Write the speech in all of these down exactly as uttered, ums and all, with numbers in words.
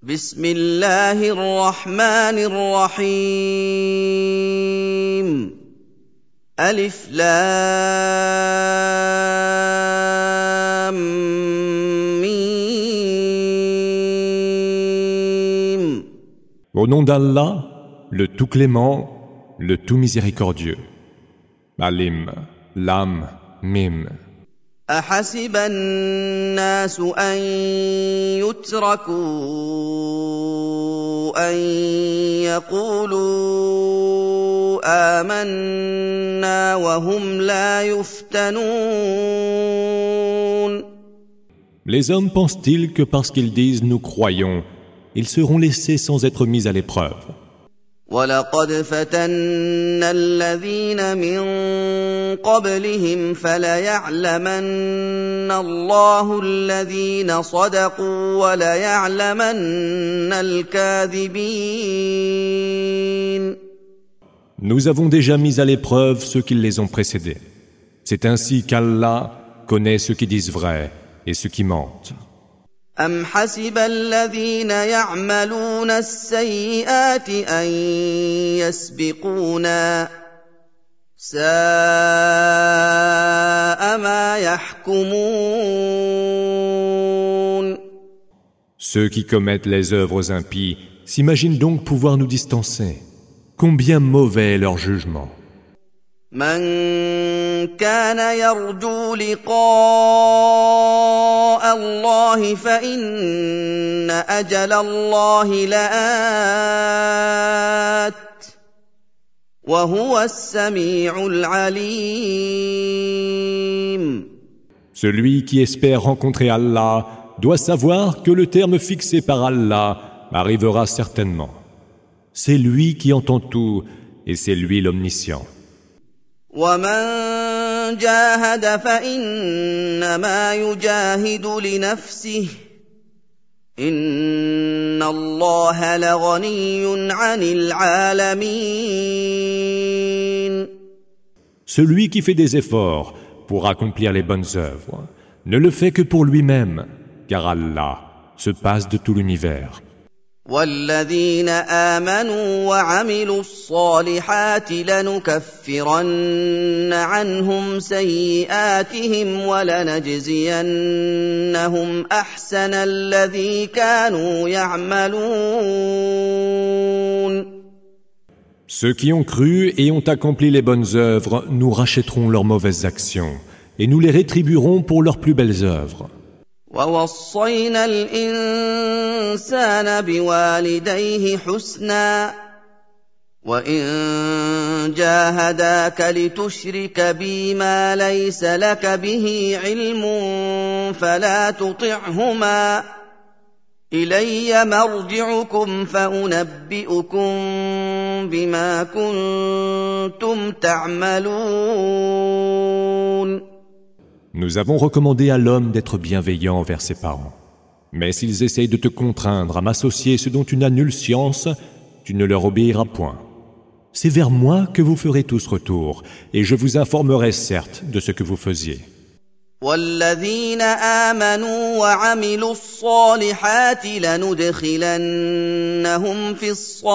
بسم الله الرحمن الرحيم ألف لام ميم. Au nom d'Allah, le tout clément, le tout miséricordieux. Alim, Lam, Mim. أحسب الناس أن يتركوا أن يقولوا آمنا وهم لا يفتنون. Les hommes pensent-ils que parce qu'ils disent « nous croyons », ils seront laissés sans être mis à l'épreuve? وَلَقَدْ فَتَنَّا الَّذِينَ مِن قَبْلِهِمْ فَلَيَعْلَمَنَّ اللَّهُ الَّذِينَ صَدَقُوا وَلَيَعْلَمَنَّ الْكَاذِبِينَ. Nous avons déjà mis à l'épreuve ceux qui les ont précédés. C'est ainsi qu'Allah connaît ceux qui disent vrai et ceux qui mentent. أَمْ حَسِبَ الَّذِينَ يَعْمَلُونَ السَّيِّئَاتِ أَن يَسْبِقُونَا سَاءَ مَا يَحْكُمُونَ. Ceux qui commettent les œuvres impies s'imaginent donc pouvoir nous distancer. Combien mauvais est leur jugement. من كان يرجو لقاء الله فإن أجل الله لآت وهو السميع العليم. Celui qui espère rencontrer Allah doit savoir que le terme fixé par Allah arrivera certainement. C'est lui qui entend tout et c'est lui l'omniscient. وَمَن جَاهَدَ فَإِنَّمَا يُجَاهِدُ لِنَفْسِهِ إِنَّ اللَّهَ لَغَنِيٌّ عَنِ الْعَالَمِينَ. Celui qui fait des efforts pour accomplir les bonnes œuvres ne le fait que pour lui-même, car Allah se passe de tout l'univers. وَالَّذِينَ آمَنُوا وَعَمِلُوا الصَّالِحَاتِ لَنُكَفِّرَنَّ عَنْهُمْ سَيِّئَاتِهِمْ وَلَنَجْزِيَنَّهُمْ أَحْسَنَ الَّذِي كَانُوا يَعْمَلُونَ. Ceux qui ont cru et ont accompli les bonnes œuvres, nous rachèterons leurs mauvaises actions et nous les rétribuerons pour leurs plus belles œuvres. وَوَصَّيْنَا الْإِنسَانَ بِوَالِدَيْهِ حُسْنًا وَإِن جَاهَدَاكَ لِتُشْرِكَ بِي مَا لَيْسَ لَكَ بِهِ عِلْمٌ فَلَا تُطِعْهُمَا إِلَيَّ مَرْجِعُكُمْ فَأُنَبِّئُكُم بِمَا كُنتُمْ تَعْمَلُونَ. Nous avons recommandé à l'homme d'être bienveillant envers ses parents. Mais s'ils essayent de te contraindre à m'associer ce dont tu n'as nulle science, tu ne leur obéiras point. C'est vers moi que vous ferez tous retour, et je vous informerai certes de ce que vous faisiez. وَالَّذِينَ آمَنُوا وَعَمِلُوا الصَّالِحَاتِ لَنُدْخِلَنَّهُمْ فِي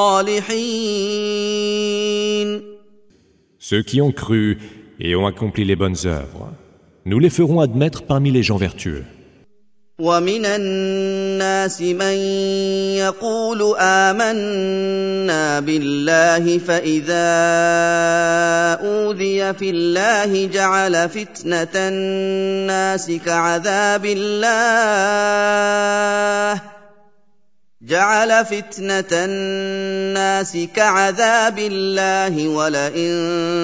الصَّالِحِينَ. Ceux qui ont cru et ont accompli les bonnes œuvres, nous les ferons admettre parmi les gens vertueux. وَمِنَ النَّاسِ مَن يَقُولُ آمَنَّا بِاللَّهِ فَإِذَا أُوذِيَ فِي اللَّهِ جَعَلَ فِتْنَةَ النَّاسِ كَعَذَابِ اللَّهِ جَعَلَ فِتْنَةَ النَّاسِ كَعَذَابِ اللَّهِ وَلَئِن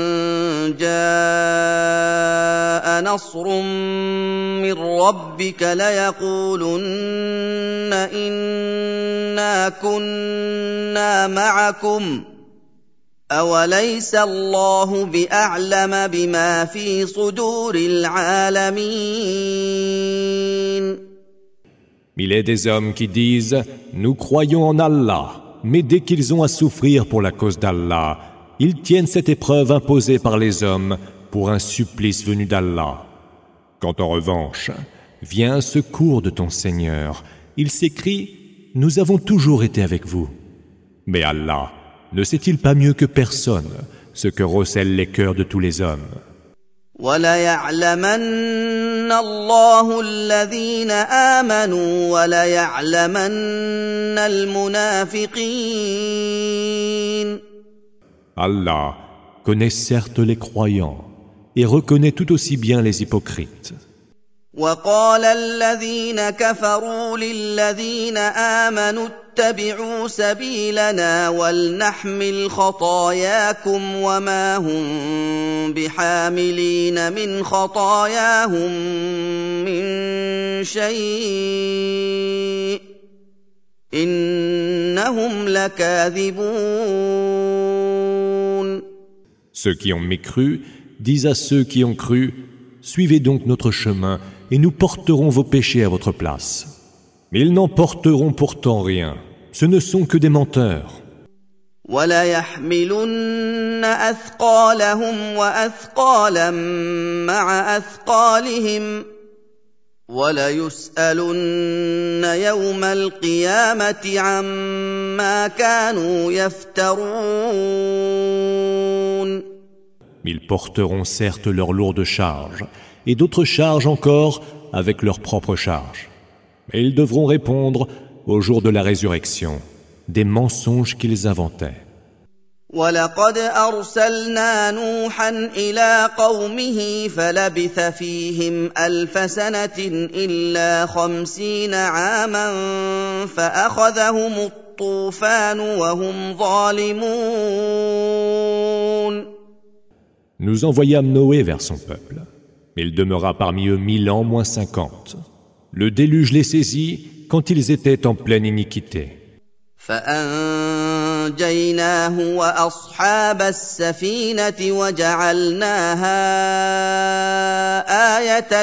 جَاءَ نَصْرٌ مِّن رَّبِّكَ لَيَقُولُنَّ إِنَّا كُنَّا مَعَكُمْ أَوَلَيْسَ اللَّهُ بِأَعْلَمَ بِمَا فِي صُدُورِ الْعَالَمِينَ. Il est des hommes qui disent « Nous croyons en Allah », mais dès qu'ils ont à souffrir pour la cause d'Allah, ils tiennent cette épreuve imposée par les hommes pour un supplice venu d'Allah. Quand en revanche vient un secours de ton Seigneur, ils s'écrient « nous avons toujours été avec vous. Mais Allah ne sait-il pas mieux que personne ce que recèlent les cœurs de tous les hommes? وَلَيَعْلَمَنَّ اللَّهُ الَّذِينَ آمَنُوا وَلَيَعْلَمَنَّ الْمُنَافِقِينَ. Allah connaît certes les croyants et reconnaît tout aussi bien les hypocrites. وَقَالَ الَّذِينَ كَفَرُوا لِلَّذِينَ آمَنُوا اتَّبِعُوا سَبِيلَنَا وَلْنَحْمِلْ خَطَايَاكُمْ وَمَا هُمْ بِحَامِلِينَ مِنْ خَطَايَاهُمْ مِنْ شَيْءٍ إِنَّهُمْ لَكَاذِبُونَ. Ceux qui ont mécru disent à ceux qui ont cru: suivez donc notre chemin et nous porterons vos péchés à votre place. Mais ils n'en porteront pourtant rien. Ce ne sont que des menteurs. وَلَيَحْمِلُنَّ أَثْقَالَهُمْ وَأَثْقَالًا مَّعَ أَثْقَالِهِمْ وَلَيُسْأَلُنَّ يَوْمَ الْقِيَامَةِ عَمَّا كَانُوا يَفْتَرُونَ. Ils porteront certes leurs lourdes charges, et d'autres charges encore avec leurs propres charges. Mais ils devront répondre au jour de la résurrection des mensonges qu'ils inventaient. وَلَقَدْ أَرْسَلْنَا نُوحًا إِلَىٰ قَوْمِهِ فَلَبِثَ فِيهِمْ أَلْفَ سَنَةٍ إِلَّا خَمْسِينَ عَامًا فَأَخَذَهُمُ الطُّوفَانُ وَهُمْ ظَالِمُونَ. Nous envoyâmes Noé vers son peuple, mais il demeura parmi eux mille ans moins cinquante. Le déluge les saisit quand ils étaient en pleine iniquité. فَأَنجَيْنَاهُ وَأَصْحَابَ السَّفِينَةِ وَجَعَلْنَاهَا آيَةً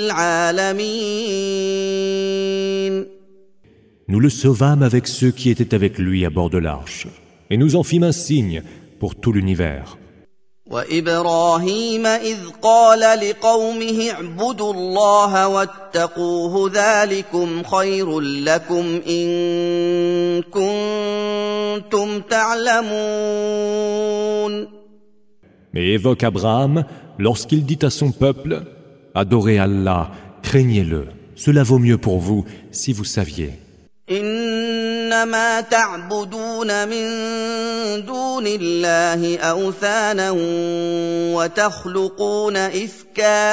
لِلْعَالَمِينَ. Nous le sauvâmes avec ceux qui étaient avec lui à bord de l'arche, et nous en fîmes un signe pour tout l'univers. وَإِبْرَاهِيمَ إِذْ قَالَ لِقَوْمِهِ اعْبُدُوا اللَّهَ وَاتَّقُوهُ ذَٰلِكُمْ خَيْرٌ لَّكُمْ إِن كُنتُمْ تَعْلَمُونَ. Mais évoque Abraham lorsqu'il dit à son peuple: adorez Allah, craignez-le, cela vaut mieux pour vous si vous saviez. إِنَّمَا تَعْبُدُونَ مِن دُونِ اللَّهِ أَوْثَانًا وَتَخْلُقُونَ إِفْكًا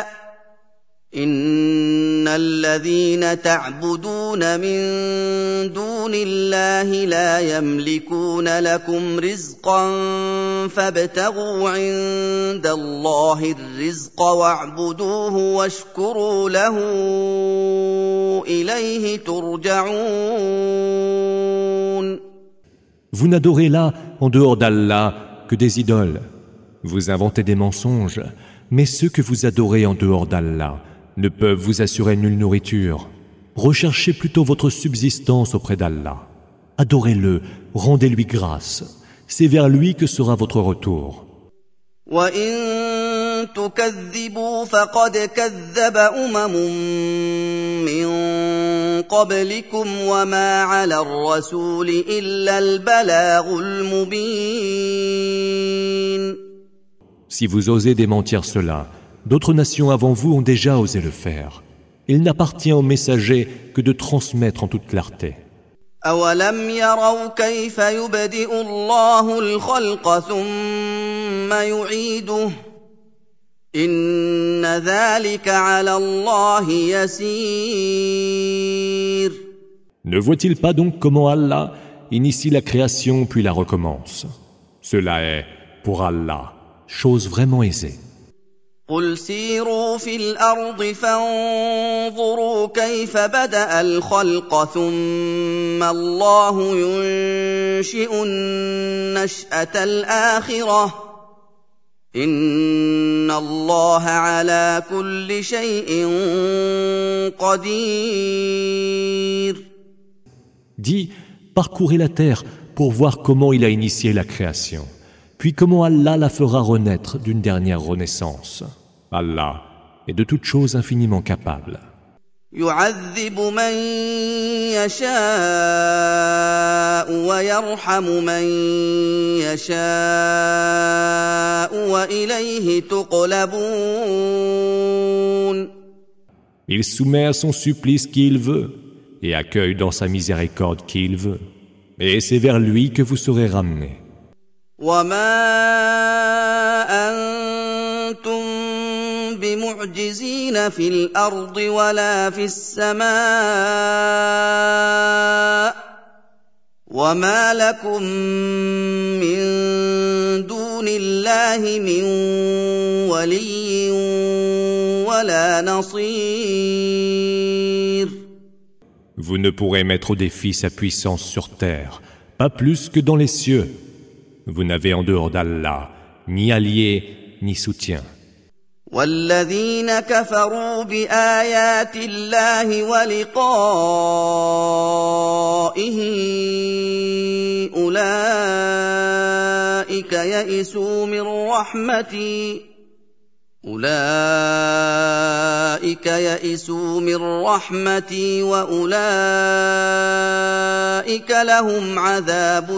إِنَّ الَّذِينَ تَعْبُدُونَ مِن دُونِ اللَّهِ لَا يَمْلِكُونَ لَكُمْ رِزْقًا فَابْتَغُوا عِندَ اللَّهِ الرِّزْقَ وَاعْبُدُوهُ وَاشْكُرُوا لَهُ إِلَيْهِ تُرْجَعُونَ. Vous n'adorez là, en dehors d'Allah, que des idoles. Vous inventez des mensonges, mais ceux que vous adorez en dehors d'Allah ne peuvent vous assurer nulle nourriture. Recherchez plutôt votre subsistance auprès d'Allah. Adorez-le, rendez-lui grâce. C'est vers lui que sera votre retour. وَإِن تُكَذِّبُوا فَقَدْ كَذَّبَ أُمَمٌ مِّن قَبْلِكُمْ وَمَا عَلَى الرَّسُولِ إِلَّا الْبَلَاغُ الْمُبِينُ. Si vous osez démentir cela, d'autres nations avant vous ont déjà osé le faire. Il n'appartient aux messagers que de transmettre en toute clarté. أَوَلَمْ يَرَوْا كَيْفَ يُبْدِئُ اللَّهُ الْخَلْقَ ثُمَّ يُعِيدُهُ إِنَّ ذَلِكَ عَلَى اللَّهِ يَسِيرٌ. Ne voit-il pas donc comment Allah initie la création puis la recommence? Cela est, pour Allah, chose vraiment aisée. قُلْ سِيرُوا فِي الْأَرْضِ فَانظُرُوا كَيْفَ بَدَأَ الْخَلْقَ ثُمَّ اللَّهُ يُنشِئُ النَّشْأَةَ الْآخِرَةَ إِنَّ اللَّهَ عَلَىٰ كُلِّ شَيْءٍ قَدِيرٌ. Dis, parcourez la terre pour voir comment il a initié la création, puis comment Allah la fera renaître d'une dernière renaissance. Allah est de toutes choses infiniment capable. يعذب من يشاء ويرحم من يشاء وإليه تقلبون. Il soumet à son supplice qui il veut et accueille dans sa miséricorde qui il veut. Et c'est vers lui que vous serez ramenés. وما أنتم بمعجزين في الأرض ولا في السماء وما لكم من دون الله من ولي ولا نصير. Vous ne pourrez mettre au défi sa puissance sur terre, pas plus que dans les cieux. Vous n'avez en dehors d'Allah ni allié ni soutien. والذين كفروا بآيات الله ولقائه أولئك يئسوا من رحمتي أولئك يئسوا من رحمتي وأولئك لهم عذاب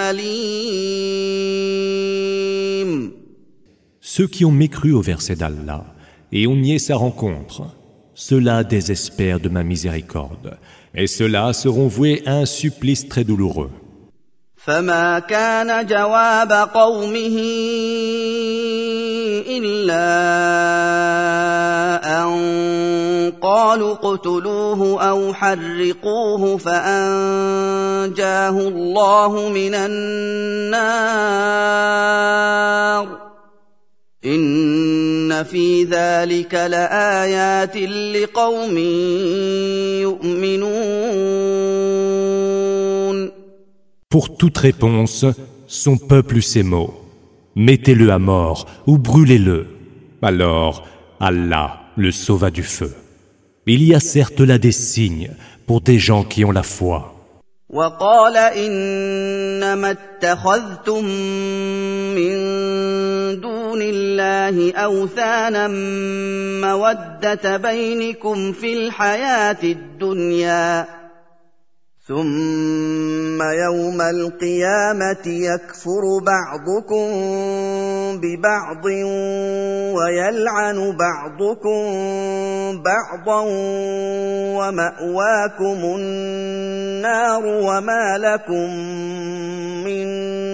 أليم. Ceux qui ont mécru au verset d'Allah et ont nié sa rencontre, ceux-là désespèrent de ma miséricorde, et ceux-là seront voués à un supplice très douloureux. فما كان جواب قومه إلا أن قالوا اقتلوه أو حرقوه فأنجاه الله من النار إن في ذلك لآيات لقوم يؤمنون. Pour toute réponse, son peuple eut ces mots. Mettez-le à mort ou brûlez-le. Alors, Allah le sauva du feu. Il y a certes là des signes pour des gens qui ont la foi. وقال إنما اتخذتم من دون الله أوثانا مودة بينكم في الحياة الدنيا ثم يوم القيامة يكفر بعضكم ببعض ويلعن بعضكم بعضا ومأواكم النار وما لكم من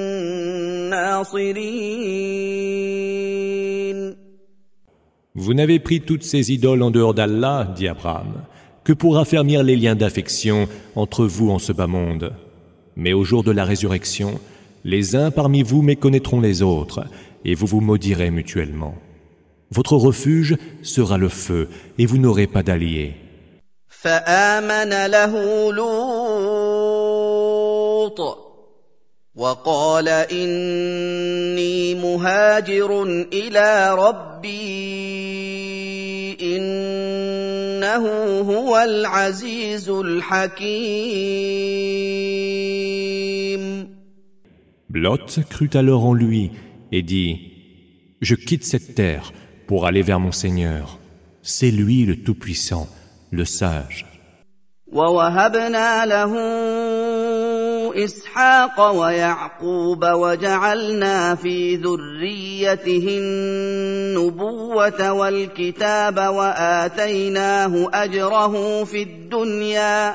ناصرين. Vous n'avez pris toutes ces idoles en dehors d'Allah, dit Abraham, que pour affermir les liens d'affection entre vous en ce bas monde. Mais au jour de la résurrection, les uns parmi vous méconnaîtront les autres, et vous vous maudirez mutuellement. Votre refuge sera le feu, et vous n'aurez pas d'alliés. فآمن له لوط وقال إني مهاجر إلى ربي إنه هو العزيز الحكيم. Lot crut alors en lui et dit « Je quitte cette terre pour aller vers mon Seigneur. C'est lui le Tout-Puissant, le Sage. » ووهبنا له إسحاق ويعقوب وجعلنا في ذريته النبوة والكتاب وآتيناه أجره في الدنيا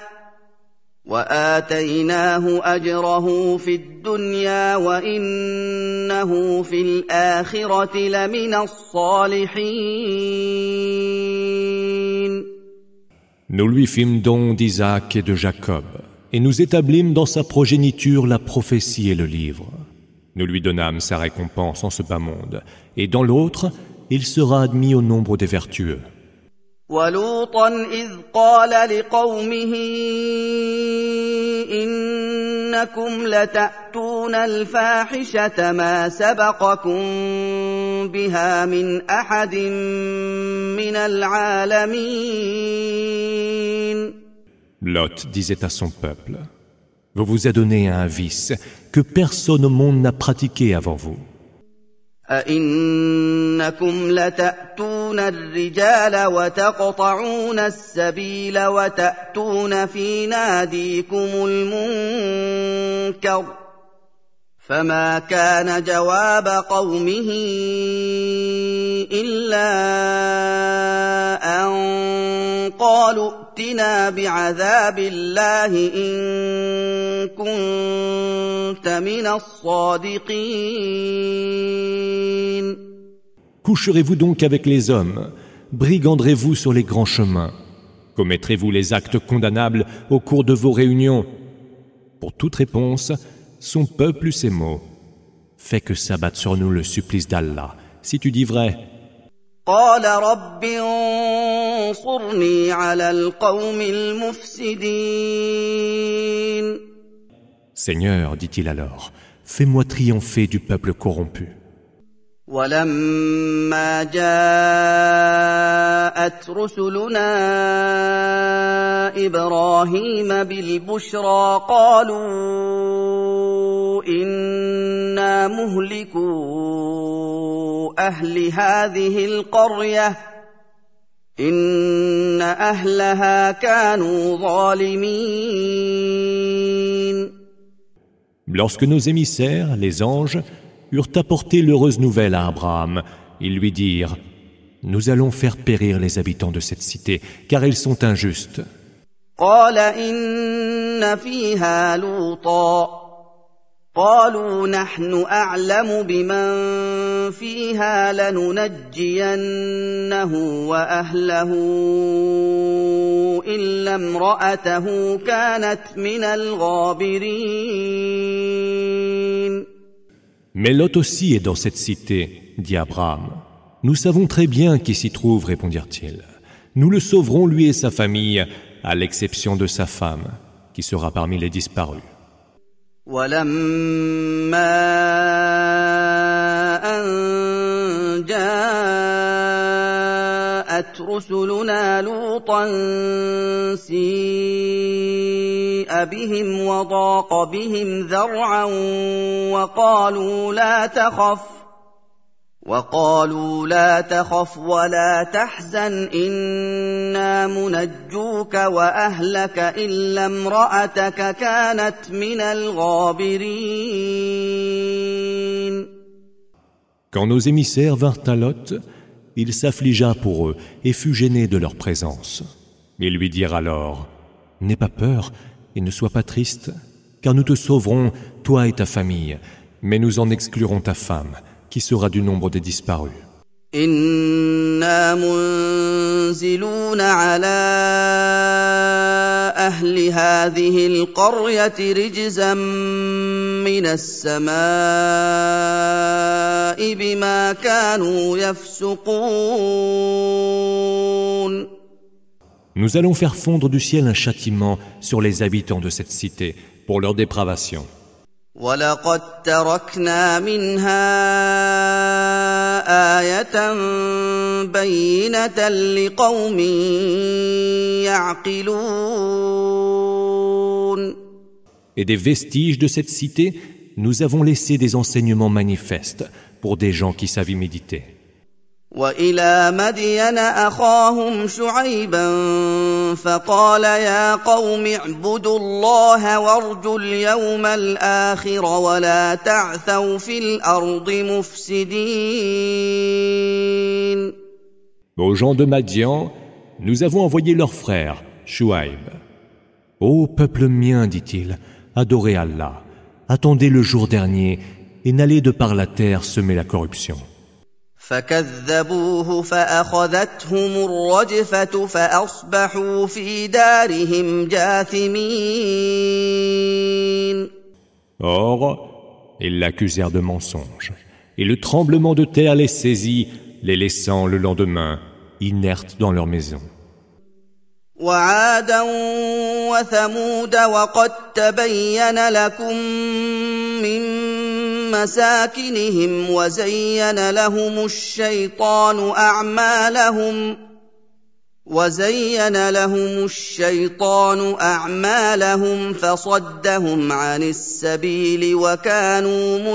وآتيناه أجره في الدنيا وإنه في الآخرة لمن الصالحين. Nous lui fîmes don d'Isaac et de Jacob, et nous établîmes dans sa progéniture la prophétie et le livre. Nous lui donnâmes sa récompense en ce bas monde, et dans l'autre, il sera admis au nombre des vertueux. وَلُوطًا إِذْ قَالَ لِقَوْمِهِ إِنَّكُمْ لَتَأْتُونَ الْفَاحِشَةَ مَا سَبَقَكُم بِهَا مِنْ أَحَدٍ مِنَ الْعَالَمِينَ. Lot disait à son peuple, « Vous vous adonnez à un vice que personne au monde n'a pratiqué avant vous. » أئنكم لتأتون الرجال وتقطعون السبيل وتأتون في ناديكم المنكر فما كان جواب قومه إلا أن قالوا ائتنا بعذاب الله إن كنت من الصادقين. Coucherez-vous donc avec les hommes? Briganderez-vous sur les grands chemins? Commettrez-vous les actes condamnables au cours de vos réunions? Pour toute réponse, son peuple eut ces mots. Fais que s'abatte sur nous le supplice d'Allah, si tu dis vrai. قال رب انصرني على القوم المفسدين. Seigneur, dit-il alors, fais-moi triompher du peuple corrompu. ولما جاءت رسلنا إبراهيم بالبشرى قالوا إنا مهلكو أهل هذه القرية إن أهلها كانوا ظالمين. Lorsque nos émissaires, les anges, eurent apporté l'heureuse nouvelle à Abraham, ils lui dirent « Nous allons faire périr les habitants de cette cité, car ils sont injustes. » قال إن فيها لوطا قالوا نحن أعلم بمن فيها لننجينه وأهله إلا امرأته كانت من الغابرين. Mais Lot aussi est dans cette cité, dit Abraham. Nous savons très bien qui s'y trouve, répondirent-ils. Nous le sauverons, lui et sa famille, à l'exception de sa femme, qui sera parmi les disparus. ولما أن جاءت رسلنا لوطا سيء بهم وضاق بهم ذرعا وقالوا لا تخف وقالوا لا تخف ولا تحزن إنا منجوك وأهلك إلا امرأتك كانت من الغابرين. Quand nos émissaires vinrent à Lot, il s'affligea pour eux et fut gêné de leur présence. Ils lui dirent alors « N'aie pas peur et ne sois pas triste, car nous te sauverons, toi et ta famille, mais nous en exclurons ta femme, qui sera du nombre des disparus. » إنا منزلون على أهل هذه القرية رجزا من السماء بما كانوا يفسقون. Nous allons faire fondre du ciel un châtiment sur les habitants de cette cité pour leur dépravation. وَلَقَدْ تَرَكْنَا مِنْهَا آيَةً بَيِّنَةً لِقَوْمٍ يَعْقِلُونَ. Et des vestiges de cette cité, nous avons laissé des enseignements manifestes pour des gens qui savent y méditer. وإلى مدين أخاهم شعيبا فقال يا قوم اعبدوا الله وارجوا اليوم الآخر ولا تعثوا في الأرض مفسدين. Aux gens de Madian, nous avons envoyé leur frère, Shuaïb. Ô peuple mien, dit-il, adorez Allah, attendez le jour dernier et n'allez de par la terre semer la corruption. فكذبوه فأخذتهم الرجفة فأصبحوا في دارهم جاثمين. Or, ils l'accusèrent de mensonge, et le tremblement de terre les saisit, les laissant le lendemain inertes dans leur maison. وعادا وثمود وقد تبين لكم من مساكنهم وزين لهم الشيطان أعمالهم وزين لهم الشيطان أعمالهم فصدهم عن السبيل وكانوا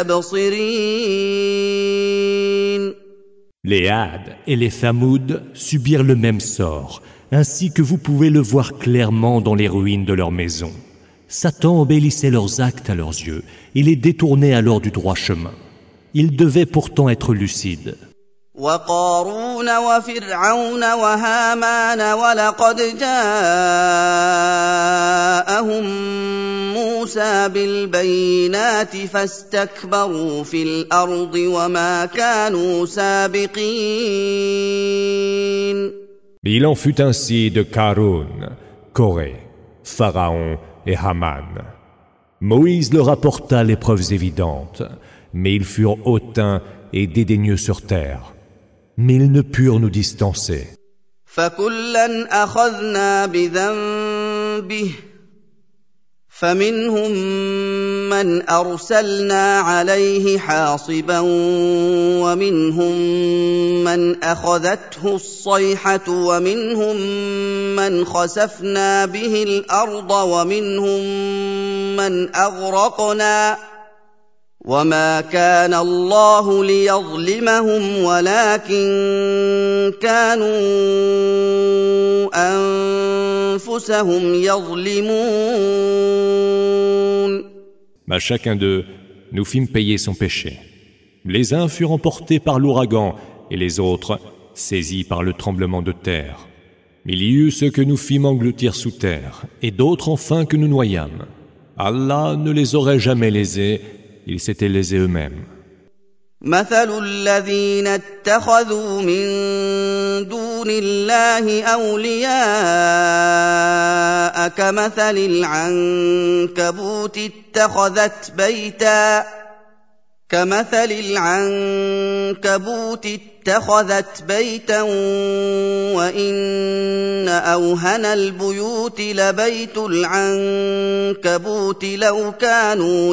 مستبصرين. Les Had et les Thamoud subirent le même sort, ainsi que vous pouvez le voir clairement dans les ruines de leur maison. Satan embellissait leurs actes à leurs yeux et les détournait alors du droit chemin. Ils devaient pourtant être lucides. وقارون وفرعون وهامان ولقد جاءهم موسى بالبينات فاستكبروا في الأرض وما كانوا سابقين. Il en fut ainsi de Karun, Corée, Pharaon et Haman. Moïse leur apporta les preuves évidentes, mais ils furent hautains et dédaigneux sur terre. Mais ils ne purent nous distancer. فكلا أخذنا بذنبه فمنهم من أرسلنا عليه حاصبا ومنهم من أخذته الصيحة ومنهم من خسفنا به الأرض ومنهم من أغرقنا وما كان الله ليظلمهم ولكن كانوا أنفسهم يظلمون. À chacun d'eux, nous fîmes payer son péché. Les uns furent emportés par l'ouragan et les autres saisis par le tremblement de terre. Il y eut ceux que nous fîmes engloutir sous terre et d'autres enfin que nous noyâmes. Allah ne les aurait jamais lésés. Ils s'étaient lésés eux-mêmes. مثل الذين اتخذوا من دون الله أولياء كمثل العنكبوت اتخذت بيتا كمثل العنكبوت اتخذت بيتا وإن أوهن البيوت لبيت العنكبوت لو كانوا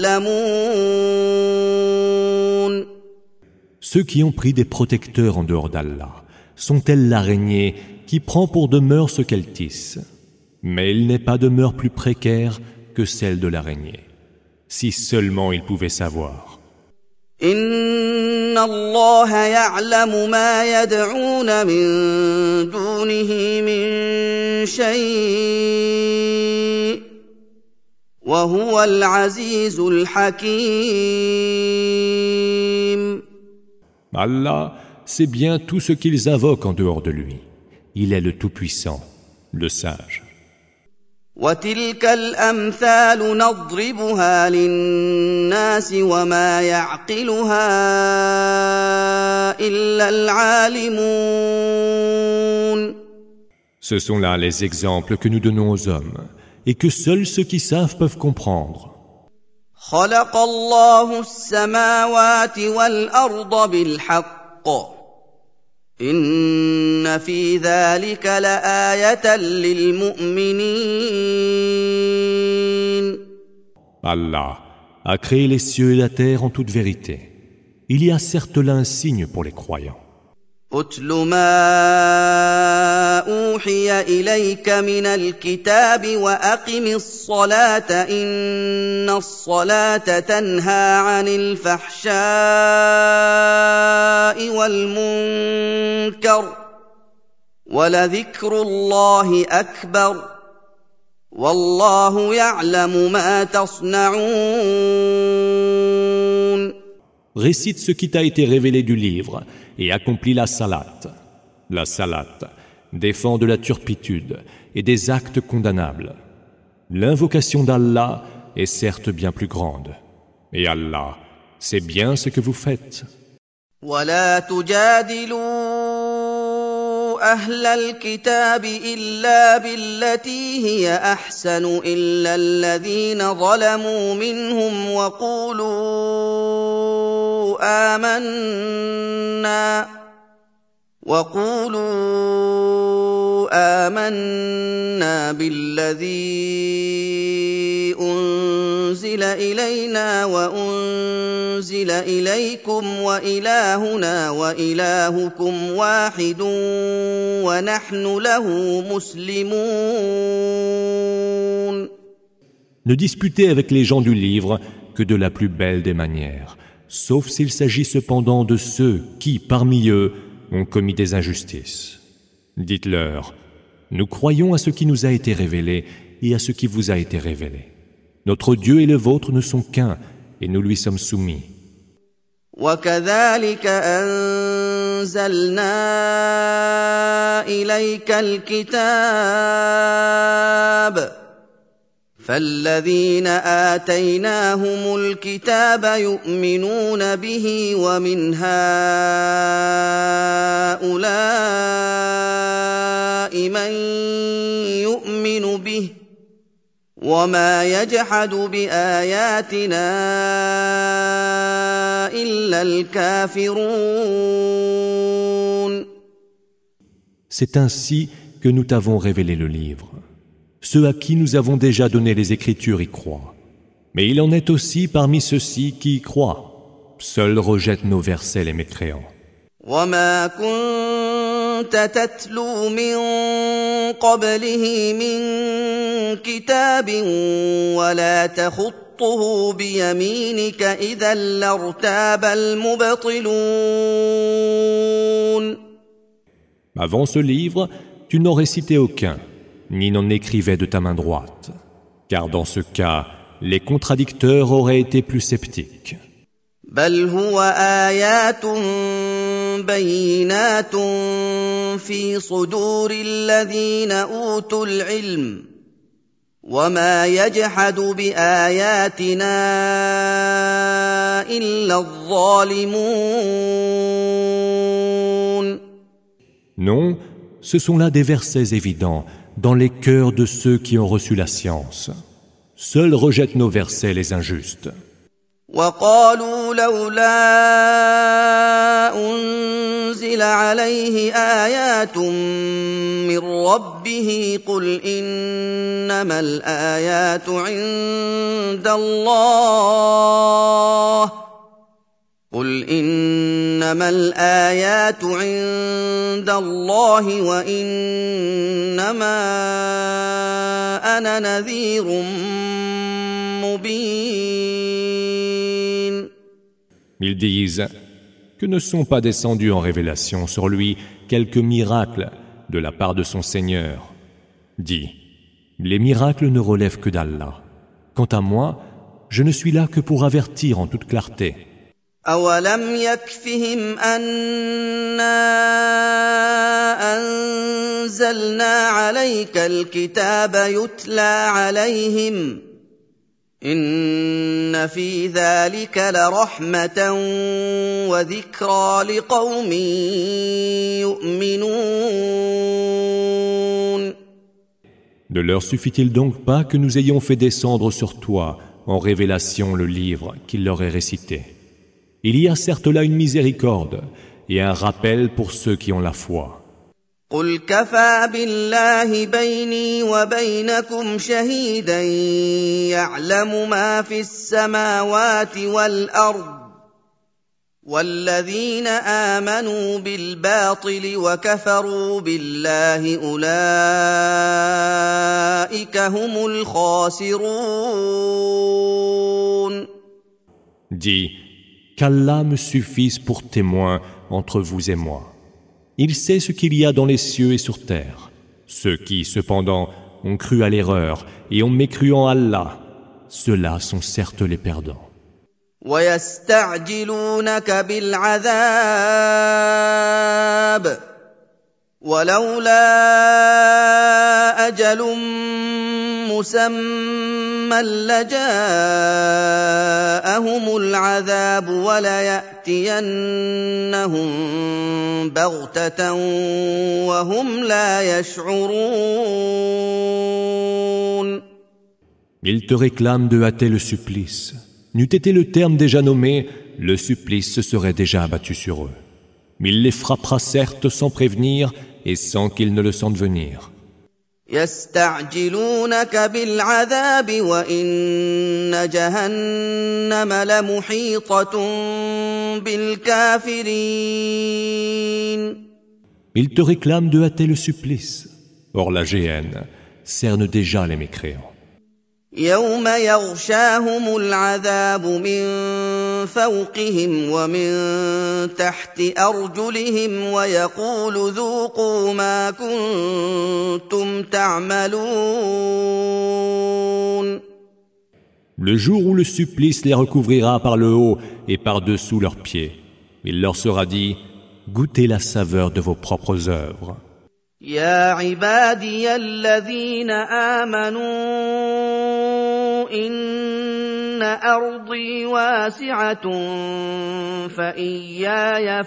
يعلمون. Ceux qui ont pris des protecteurs en dehors d'Allah sont-elles l'araignée qui prend pour demeure ce qu'elle tisse? Mais il n'est pas demeure plus précaire que celle de l'araignée. Si seulement ils pouvaient savoir. إن الله يعلم ما يدعون من دونه من شيء وهو العزيز الحكيم. Allah sait bien tout ce qu'ils invoquent en dehors de lui. Il est le Tout-Puissant, le Sage. وتلك الأمثال نضربها للناس وما يعقلها إلا العالمون. Ce sont là les exemples que nous donnons aux hommes et que seuls ceux qui savent peuvent comprendre. خلق الله السماوات والأرض بالحق إن في ذلك لآية للمؤمنين. Allah a créé les cieux et la terre en toute vérité. Il y a certes là un signe pour les croyants. أتل ما أوحي إليك من الكتاب وأقم الصلاة إن الصلاة تنهى عن الفحشاء والمنكر ولذكر الله أكبر والله يعلم ما تصنعون. Récite ce qui t'a été révélé du livre et accomplis la salat. La salat défend de la turpitude et des actes condamnables. L'invocation d'Allah est certes bien plus grande. Et Allah sait bien ce que vous faites. ولا تجادلوا أهل الكتاب إلا بالتي هي أحسن إلا الذين ظلموا منهم وقولوا آمنا وقولوا آمنا بالذي أنزل أنزل إلينا وأنزل إليكم وإلهنا وإلهكم واحد ونحن له مسلمون. Ne disputez avec les gens du livre que de la plus belle des manières, sauf s'il s'agit cependant de ceux qui, parmi eux, ont commis des injustices. Dites-leur, nous croyons à ce qui nous a été révélé et à ce qui vous a été révélé. Notre Dieu et le vôtre ne sont qu'un, et nous lui sommes soumis. وَكَذَلِكَ أَنزَلْنَا إِلَيْكَ الْكِتَابَ فالذين آتيناهم الكتاب يؤمنون به ومن هؤلاء من يؤمن به وما يجحد بآياتنا إلا الكافرون. C'est ainsi que nous t'avons révélé le livre. Ceux à qui nous avons déjà donné les Écritures y croient. Mais il en est aussi parmi ceux-ci qui y croient. Seuls rejettent nos versets les mécréants. وَمَا كُنتَ تَتْلُو مِن قَبْلِهِ مِن كِتَابٍ وَلَا تَخُطُّهُ بِيَمِينِكَ إِذًا لَّارْتَابَ الْمُبْطِلُونَ. Avant ce livre, tu n'en récitais aucun, ni n'en écrivait de ta main droite, car dans ce cas, les contradicteurs auraient été plus sceptiques. بل هو آيات بينات في صدور الذين أوتوا العلم وما يجحد بآياتنا إلا الظالمون. Non, ce sont là des versets évidents dans les cœurs de ceux qui ont reçu la science. Seuls rejettent nos versets les injustes. وقالوا لولا أنزل عليه آيات من ربه قل إنما الآيات عند الله قل إنما الآيات عند الله وإنما أنا نذير مبين. Ils disent que ne sont pas descendus en révélation sur lui quelques miracles de la part de son Seigneur. Dis, les miracles ne relèvent que d'Allah. Quant à moi, je ne suis là que pour avertir en toute clarté. أَوَلَمْ يَكْفِهِمْ أَنَّا أَنزَلْنَا عَلَيْكَ الْكِتَابَ يُتْلَى عَلَيْهِمْ إِنَّ فِي ذَلِكَ لَرَحْمَةً وَذِكْرَى لِقَوْمٍ يُؤْمِنُونَ. Ne leur suffit-il donc pas que nous ayons fait descendre sur toi en révélation le livre qu'il leur est récité? Il y a certes là une miséricorde et un rappel pour ceux qui ont la foi. قُلْ كَفَىٰ بِاللَّهِ بَيْنِي وَبَيْنَكُمْ شَهِيدًا يَعْلَمُ مَا فِي السَّمَاوَاتِ وَالْأَرْضِ وَالَّذِينَ آمَنُوا بِالْبَاطِلِ وَكَفَرُوا بِاللَّهِ أُولَٰئِكَ هُمُ الْخَاسِرُونَ. Dis, qu'Allah me suffise pour témoin entre vous et moi. Il sait ce qu'il y a dans les cieux et sur terre. Ceux qui, cependant, ont cru à l'erreur et ont mécru en Allah, ceux-là sont certes les perdants. وَيَسْتَعْجِلُونَكَ بِالْعَذَابِ وَلَوْلَا أَجَلٌ مُّسَمًّى لَّجَاءَهُمُ الْعَذَابُ وَلَيَأْتِيَنَّهُم بَغْتَةً وَهُمْ لَا يَشْعُرُونَ. Ils te réclament de hâter le supplice. N'eût été le terme déjà nommé, le supplice se serait déjà abattu sur eux. Mais il les frappera certes sans prévenir et sans qu'ils ne le sentent venir. يستعجلونك بالعذاب وإن جهنم لمحيطة بالكافرين. Ils te réclament de hâter le supplice. Or la géhenne cerne déjà les mécréants. يوم يغشاهم العذاب من فوقهم ومن تحت أرجلهم ويقول ذوقوا ما كنتم تعملون. Le jour où le supplice les recouvrira par le haut et par-dessous leurs pieds, il leur sera dit « Goûtez la saveur de vos propres œuvres. » يا عبادي الذين آمنوا إن أرضي واسعة فإياي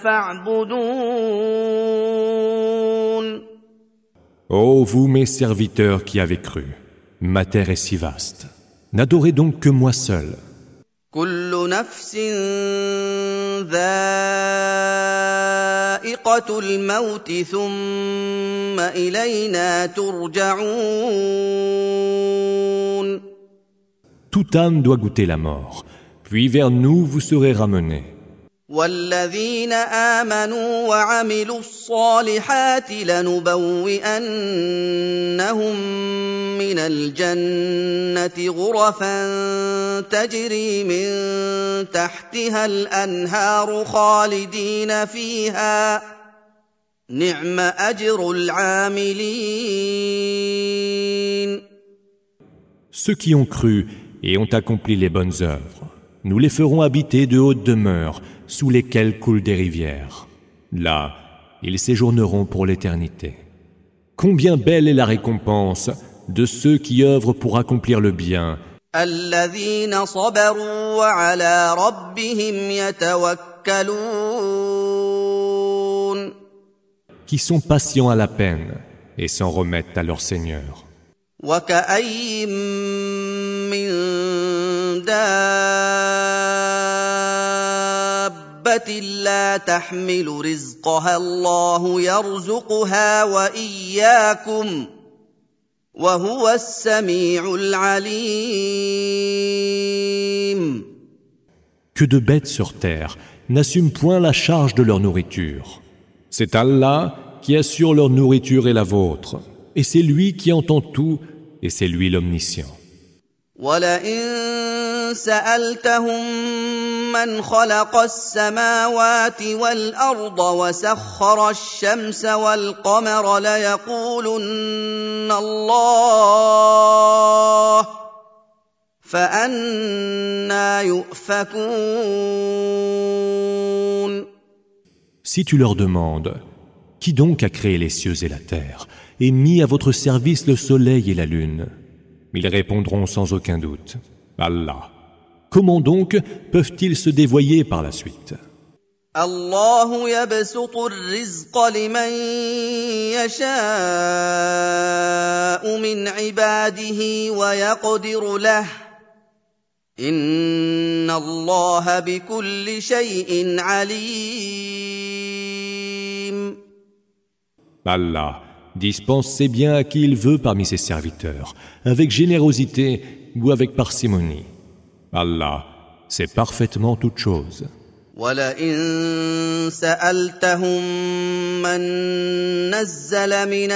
فاعبدون. Ô vous mes serviteurs qui avez cru, ma terre est si vaste, n'adorez donc que moi seul. كل نفس ذائقة الموت ثم إلينا ترجعون. Toute âme doit goûter la mort, puis vers nous vous serez ramenés. والذين آمنوا وعملوا الصالحات لنبوئنهم من الجنة غرفا تجري من تحتها الأنهار خالدين فيها نعم أجر العاملين. Ceux qui ont cru et ont accompli les bonnes œuvres, nous les ferons habiter de hautes demeures sous lesquelles coulent des rivières. Là, ils séjourneront pour l'éternité. Combien belle est la récompense de ceux qui œuvrent pour accomplir le bien. الذين صبروا وعلى ربهم يتوكلون. Qui sont patients à la peine et s'en remettent à leur Seigneur. وكأي من دابة لا تحمل رزقها الله يرزقها وإياكم وهو السميع العليم. Que de bêtes sur terre n'assument point la charge de leur nourriture. C'est Allah qui assure leur nourriture et la vôtre. Et c'est lui qui entend tout, et c'est lui l'omniscient. وَلَئِن سَأَلْتَهُم مَّنْ خَلَقَ السَّمَاوَاتِ وَالْأَرْضَ وَسَخَّرَ الشَّمْسَ وَالْقَمَرَ لَيَقُولُنَّ اللَّهُ فَأَنَّىٰ يُؤْفَكُونَ. Si tu leur demandes, qui donc a créé les cieux et la terre, et mis à votre service le soleil et la lune? Ils répondront sans aucun doute, Allah. Comment donc peuvent-ils se dévoyer par la suite? الله يبسط الرزق لمن يشاء من عباده ويقدر له إن الله بكل شيء عليم. Allah dispense ses biens à qui il veut parmi ses serviteurs, avec générosité ou avec parcimonie. Allah sait parfaitement toutes choses. وَلَئِن سَأَلْتَهُم مَّن نَّزَّلَ مِنَ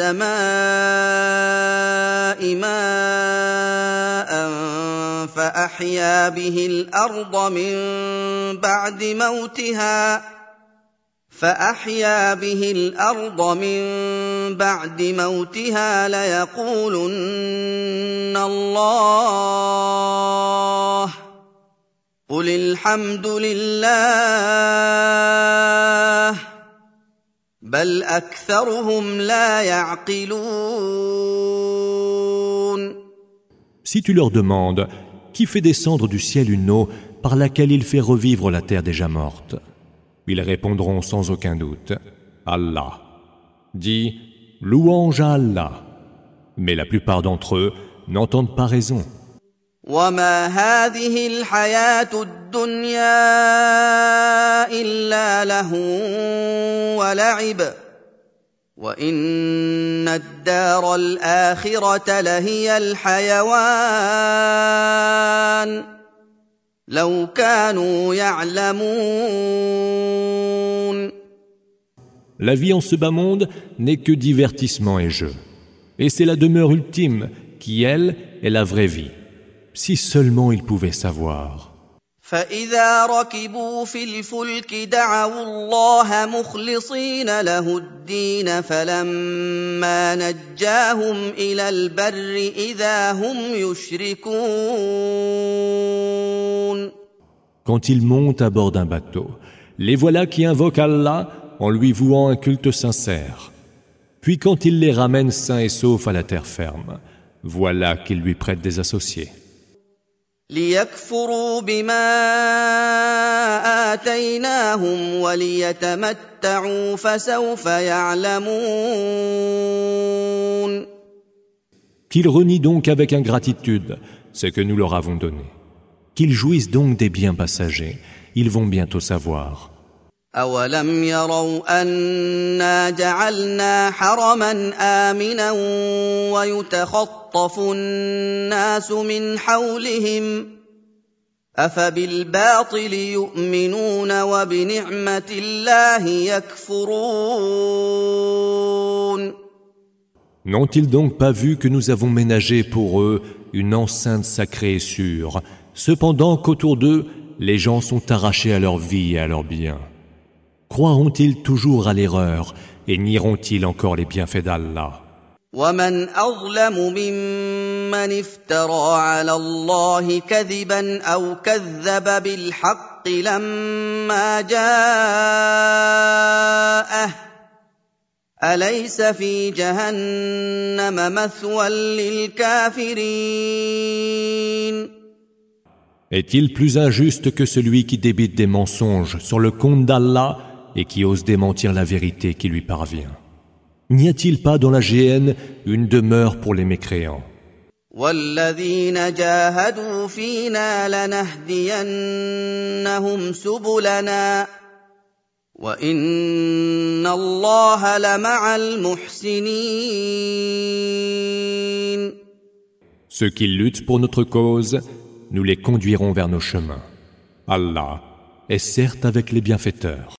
السَّمَاءِ مَاءً فَأَحْيَا بِهِ الْأَرْضَ مِن بَعْدِ مَوْتِهَا فأحيا به الأرض من بعد موتها ليقولن الله قل الحمد لله بل أكثرهم لا يعقلون. Si tu leur demandes qui fait descendre du ciel une eau par laquelle il fait revivre la terre déjà morte, ils répondront sans aucun doute, Allah. Dis, louange à Allah. Mais la plupart d'entre eux n'entendent pas raison. وَمَا هَٰذِهِ الْحَيَاةُ الدُّنْيَا إِلَّا لَهْوٌ وَلَعِبٌ وَإِنَّ الدَّارَ الْآخِرَةَ لَهِيَ الْحَيَوَانُ لَوْ كَانُوا يَعْلَمُونَ. La vie en ce bas monde n'est que divertissement et jeu. Et c'est la demeure ultime qui, elle, est la vraie vie. Si seulement ils pouvaient savoir. فَإِذَا رَكِبُوا فِي الْفُلْكِ دَعَوُا اللَّهَ مُخْلِصِينَ لَهُ الدِّينَ فَلَمَّا نَجَّاهُمْ إِلَى الْبَرِّ إِذَا هُمْ يُشْرِكُونَ. Quand ils montent à bord d'un bateau, les voilà qui invoquent Allah en lui vouant un culte sincère. Puis quand il les ramène sains et saufs à la terre ferme, voilà qu'ils lui prêtent des associés. لِيَكْفُرُوا بِمَا آتَيْنَاهُمْ وَلِيَتَمَتَّعُوا فَسَوْفَ يَعْلَمُونَ. Qu'ils renient donc avec ingratitude ce que nous leur avons donné. Qu'ils jouissent donc des biens passagers, ils vont bientôt savoir. أَوَلَمْ يَرَوْا أَنَّا جَعَلْنَا حَرَمًا آمِنًا وَيُتَخَطَّفُ النَّاسُ مِنْ حَوْلِهِمْ أَفَبِالْبَاطِلِ يُؤْمِنُونَ وَبِنِعْمَةِ اللَّهِ يَكْفُرُونَ. N'ont-ils donc pas vu que nous avons ménagé pour eux une enceinte sacrée et sûre, cependant qu'autour d'eux, les gens sont arrachés à leur vie et à leurs biens? Croiront-ils toujours à l'erreur et nieront-ils encore les bienfaits d'Allah? وَمَنْ أَظْلَمُ مِمَّنِ افْتَرَىٰ عَلَى اللَّهِ كَذِبًا أَوْ كَذَّبَ بِالْحَقِّ لَمَّا جَاءَهُ أَلَيْسَ فِي جَهَنَّمَ مَثْوًى لِلْكَافِرِينَ. Est-il plus injuste que celui qui débite des mensonges sur le compte d'Allah et qui ose démentir la vérité qui lui parvient? N'y a-t-il pas dans la géhenne une demeure pour les mécréants? وَالَّذِينَ جَاهَدُوا فِينَا لَنَهْدِيَنَّهُمْ سُبُلَنَا وَإِنَّ اللَّهَ لَمَعَ الْمُحْسِنِينَ. Ceux qui luttent pour notre cause, nous les conduirons vers nos chemins. Allah est certes avec les bienfaiteurs.